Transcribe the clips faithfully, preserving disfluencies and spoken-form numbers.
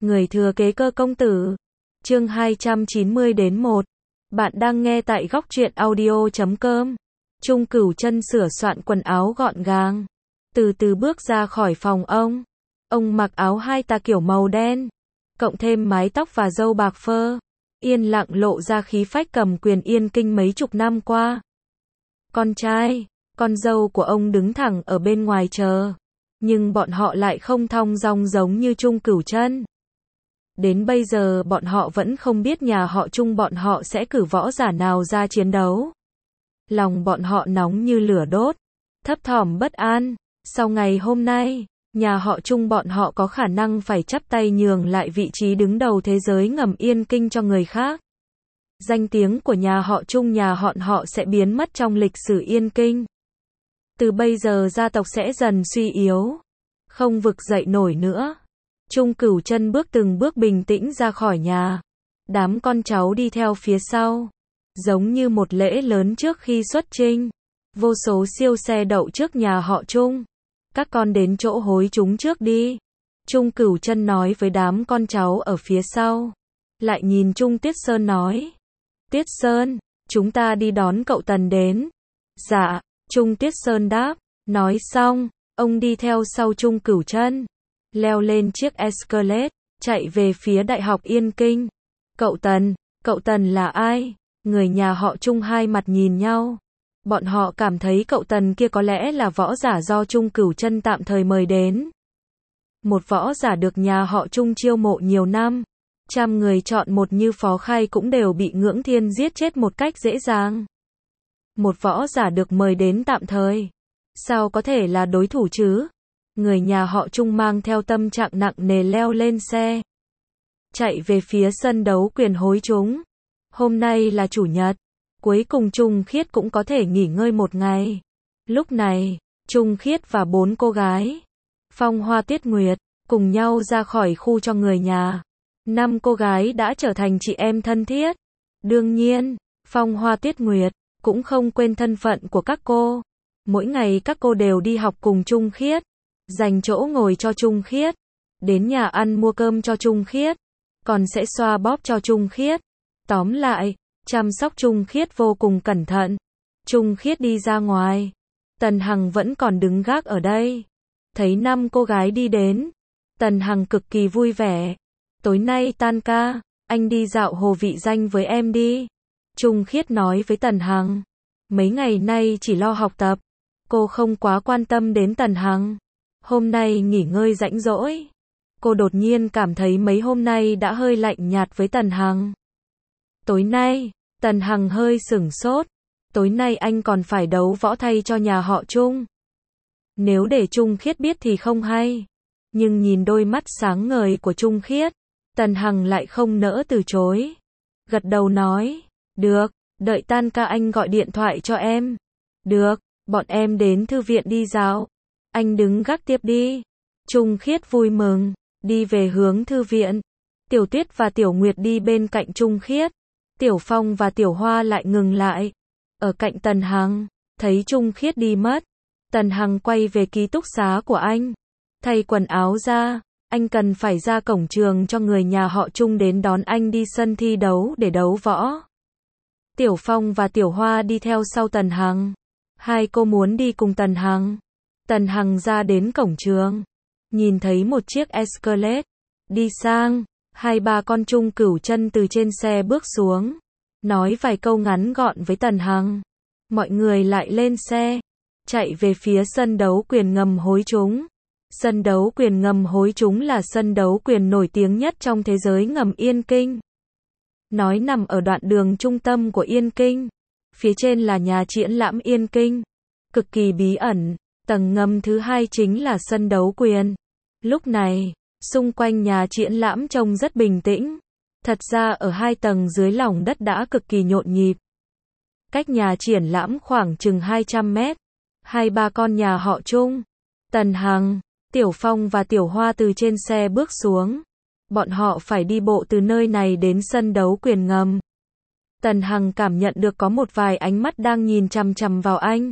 Người thừa kế Cơ công tử. Chương hai trăm chín mươi đến một. Bạn đang nghe tại góc truyện audio chấm com. Trung Cửu Chân sửa soạn quần áo gọn gàng, từ từ bước ra khỏi phòng ông. Ông mặc áo hai tà kiểu màu đen, cộng thêm mái tóc và râu bạc phơ, yên lặng lộ ra khí phách cầm quyền Yên Kinh mấy chục năm qua. Con trai, con dâu của ông đứng thẳng ở bên ngoài chờ, nhưng bọn họ lại không thong dong giống như Trung Cửu Chân. Đến bây giờ bọn họ vẫn không biết nhà họ Trung bọn họ sẽ cử võ giả nào ra chiến đấu. Lòng bọn họ nóng như lửa đốt, thấp thỏm bất an. Sau ngày hôm nay, nhà họ Trung bọn họ có khả năng phải chắp tay nhường lại vị trí đứng đầu thế giới ngầm Yên Kinh cho người khác. Danh tiếng của nhà họ Trung nhà họ họ sẽ biến mất trong lịch sử Yên Kinh. Từ bây giờ gia tộc sẽ dần suy yếu, không vực dậy nổi nữa. Trung Cửu Chân bước từng bước bình tĩnh ra khỏi nhà. Đám con cháu đi theo phía sau, giống như một lễ lớn trước khi xuất chinh. Vô số siêu xe đậu trước nhà họ Trung. Các con đến chỗ hối chúng trước đi. Trung Cửu Chân nói với đám con cháu ở phía sau. Lại nhìn Trung Tiết Sơn nói. Tiết Sơn, chúng ta đi đón cậu Tần đến. Dạ, Trung Tiết Sơn đáp. Nói xong, ông đi theo sau Trung Cửu Chân, leo lên chiếc Escalade, chạy về phía Đại học Yên Kinh. Cậu Tần, cậu Tần là ai? Người nhà họ Trung hai mặt nhìn nhau. Bọn họ cảm thấy cậu Tần kia có lẽ là võ giả do Trung Cửu Chân tạm thời mời đến. Một võ giả được nhà họ Trung chiêu mộ nhiều năm. Trăm người chọn một như Phó Khai cũng đều bị Ngưỡng Thiên giết chết một cách dễ dàng. Một võ giả được mời đến tạm thời, sao có thể là đối thủ chứ? Người nhà họ Trung mang theo tâm trạng nặng nề leo lên xe, chạy về phía sân đấu quyền hối chúng. Hôm nay là chủ nhật, cuối cùng Trung Khiết cũng có thể nghỉ ngơi một ngày. Lúc này, Trung Khiết và bốn cô gái, Phong Hoa Tuyết Nguyệt, cùng nhau ra khỏi khu cho người nhà. Năm cô gái đã trở thành chị em thân thiết. Đương nhiên, Phong Hoa Tuyết Nguyệt cũng không quên thân phận của các cô. Mỗi ngày các cô đều đi học cùng Trung Khiết, dành chỗ ngồi cho Trung Khiết, đến nhà ăn mua cơm cho Trung Khiết, còn sẽ xoa bóp cho Trung Khiết. Tóm lại, chăm sóc Trung Khiết vô cùng cẩn thận. Trung Khiết đi ra ngoài, Tần Hằng vẫn còn đứng gác ở đây. Thấy năm cô gái đi đến, Tần Hằng cực kỳ vui vẻ. Tối nay tan ca, anh đi dạo Hồ Vị Danh với em đi. Trung Khiết nói với Tần Hằng. Mấy ngày nay chỉ lo học tập, cô không quá quan tâm đến Tần Hằng. Hôm nay nghỉ ngơi rảnh rỗi, cô đột nhiên cảm thấy mấy hôm nay đã hơi lạnh nhạt với Tần Hằng. Tối nay, Tần Hằng hơi sửng sốt. Tối nay anh còn phải đấu võ thay cho nhà họ Trung. Nếu để Trung Khiết biết thì không hay. Nhưng nhìn đôi mắt sáng ngời của Trung Khiết, Tần Hằng lại không nỡ từ chối. Gật đầu nói, được, đợi tan ca anh gọi điện thoại cho em. Được, bọn em đến thư viện đi dạo. Anh đứng gác tiếp đi. Trung Khiết vui mừng, đi về hướng thư viện. Tiểu Tuyết và Tiểu Nguyệt đi bên cạnh Trung Khiết. Tiểu Phong và Tiểu Hoa lại ngừng lại ở cạnh Tần Hằng. Thấy Trung Khiết đi mất, Tần Hằng quay về ký túc xá của anh, thay quần áo ra. Anh cần phải ra cổng trường cho người nhà họ Trung đến đón anh đi sân thi đấu để đấu võ. Tiểu Phong và Tiểu Hoa đi theo sau Tần Hằng. Hai cô muốn đi cùng Tần Hằng. Tần Hằng ra đến cổng trường, nhìn thấy một chiếc Escalade đi sang. Hai ba con Trung Cửu Chân từ trên xe bước xuống, nói vài câu ngắn gọn với Tần Hằng. Mọi người lại lên xe, chạy về phía sân đấu quyền ngầm hối chúng. Sân đấu quyền ngầm hối chúng là sân đấu quyền nổi tiếng nhất trong thế giới ngầm Yên Kinh. Nói nằm ở đoạn đường trung tâm của Yên Kinh. Phía trên là nhà triển lãm Yên Kinh, cực kỳ bí ẩn. Tầng ngầm thứ hai chính là sân đấu quyền. Lúc này, xung quanh nhà triển lãm trông rất bình tĩnh. Thật ra ở hai tầng dưới lòng đất đã cực kỳ nhộn nhịp. Cách nhà triển lãm khoảng chừng hai trăm mét. Hai ba con nhà họ Trung, Tần Hằng, Tiểu Phong và Tiểu Hoa từ trên xe bước xuống. Bọn họ phải đi bộ từ nơi này đến sân đấu quyền ngầm. Tần Hằng cảm nhận được có một vài ánh mắt đang nhìn chằm chằm vào anh.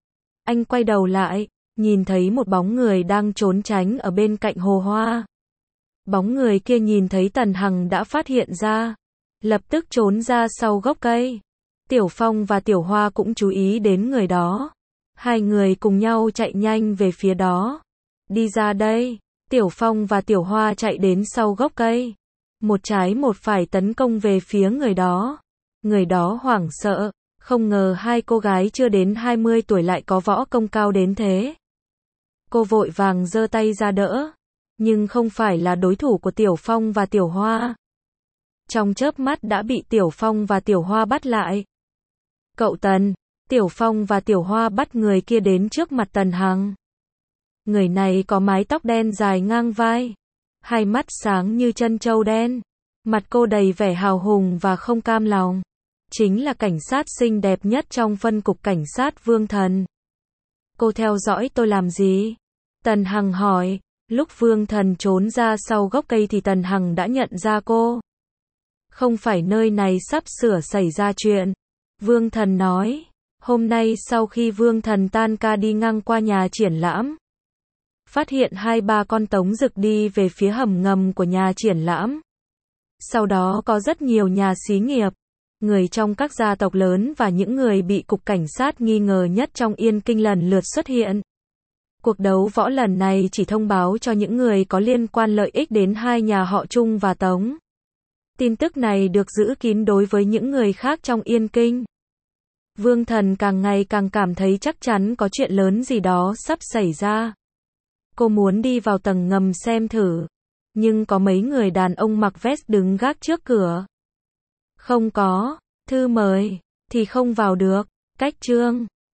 Anh quay đầu lại, nhìn thấy một bóng người đang trốn tránh ở bên cạnh hồ hoa. Bóng người kia nhìn thấy Tần Hằng đã phát hiện ra, lập tức trốn ra sau gốc cây. Tiểu Phong và Tiểu Hoa cũng chú ý đến người đó. Hai người cùng nhau chạy nhanh về phía đó. Đi ra đây. Tiểu Phong và Tiểu Hoa chạy đến sau gốc cây. Một trái một phải tấn công về phía người đó. Người đó hoảng sợ, không ngờ hai cô gái chưa đến hai mươi tuổi lại có võ công cao đến thế. Cô vội vàng giơ tay ra đỡ, nhưng không phải là đối thủ của Tiểu Phong và Tiểu Hoa. Trong chớp mắt đã bị Tiểu Phong và Tiểu Hoa bắt lại. Cậu Tần, Tiểu Phong và Tiểu Hoa bắt người kia đến trước mặt Tần Hằng. Người này có mái tóc đen dài ngang vai, hai mắt sáng như chân trâu đen, mặt cô đầy vẻ hào hùng và không cam lòng. Chính là cảnh sát xinh đẹp nhất trong phân cục cảnh sát Vương Thần. Cô theo dõi tôi làm gì? Tần Hằng hỏi. Lúc Vương Thần trốn ra sau gốc cây thì Tần Hằng đã nhận ra cô. Không phải nơi này sắp sửa xảy ra chuyện. Vương Thần nói. Hôm nay sau khi Vương Thần tan ca đi ngang qua nhà triển lãm, phát hiện hai ba con tống rực đi về phía hầm ngầm của nhà triển lãm. Sau đó có rất nhiều nhà xí nghiệp, người trong các gia tộc lớn và những người bị cục cảnh sát nghi ngờ nhất trong Yên Kinh lần lượt xuất hiện. Cuộc đấu võ lần này chỉ thông báo cho những người có liên quan lợi ích đến hai nhà họ Trung và Tống. Tin tức này được giữ kín đối với những người khác trong Yên Kinh. Vương Thần càng ngày càng cảm thấy chắc chắn có chuyện lớn gì đó sắp xảy ra. Cô muốn đi vào tầng ngầm xem thử, nhưng có mấy người đàn ông mặc vest đứng gác trước cửa. Không có thư mời thì không vào được. Cách chương